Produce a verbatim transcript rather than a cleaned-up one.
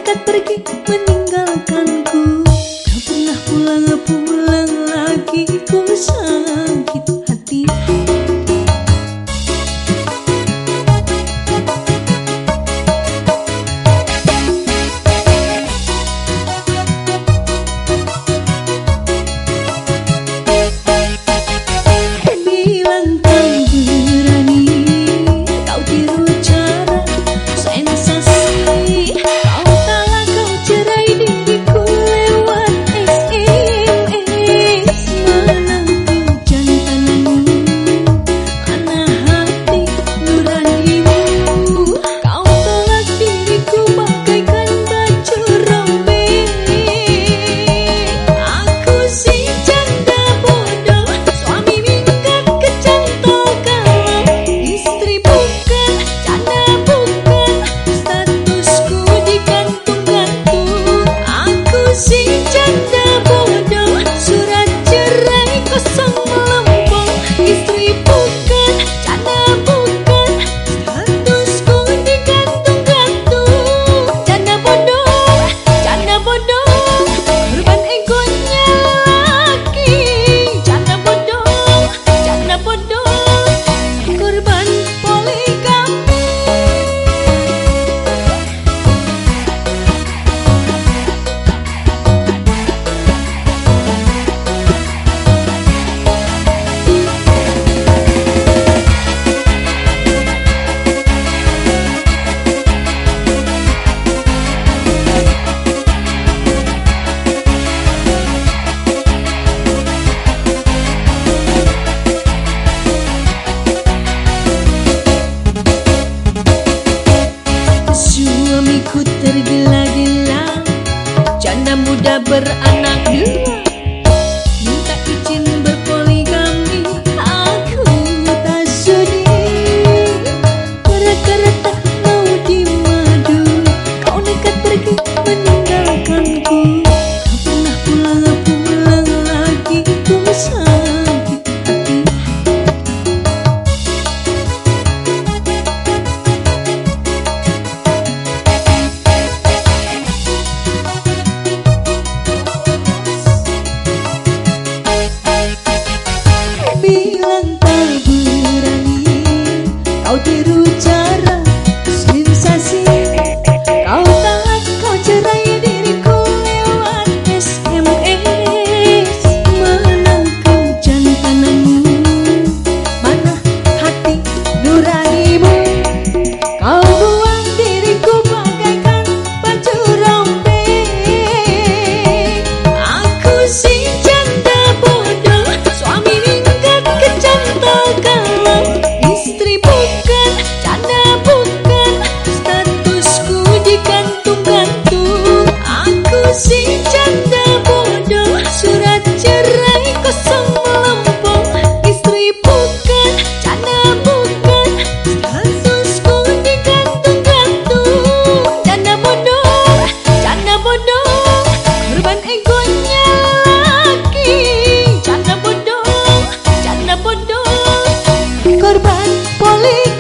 nekat pergi meninggalkanku. Tak pernah pulang-pulang lagi, ku sakit hati. Suamiku tergila-gila, janda muda beranak dua, minta izin berpoligami. Aku tak sudi, gara-gara tak mau dimadu, kau nekat pergi meninggalkanku. Tak pernah pulang-pulang lagi, ku sakit hati. Bilang tak berani, kau tiru cara sensasi. Kau taat, kau cerai diriku lewat S M S. Mana kau jantananmu, mana hati nuranimu? Kau buang diriku bagaikan baju rombeng. Aku si janda bodoh, suami minggat kecantol kalah. Istri bukan, janda bukan, statusku digantung-gantung. Aku si janda bodoh, surat cerai kosong melempung. Istri bukan, janda bukan, statusku digantung-gantung. Janda bodoh, janda bodoh, korban egonya laki. Janda bodoh, janda bodoh, korban poligami.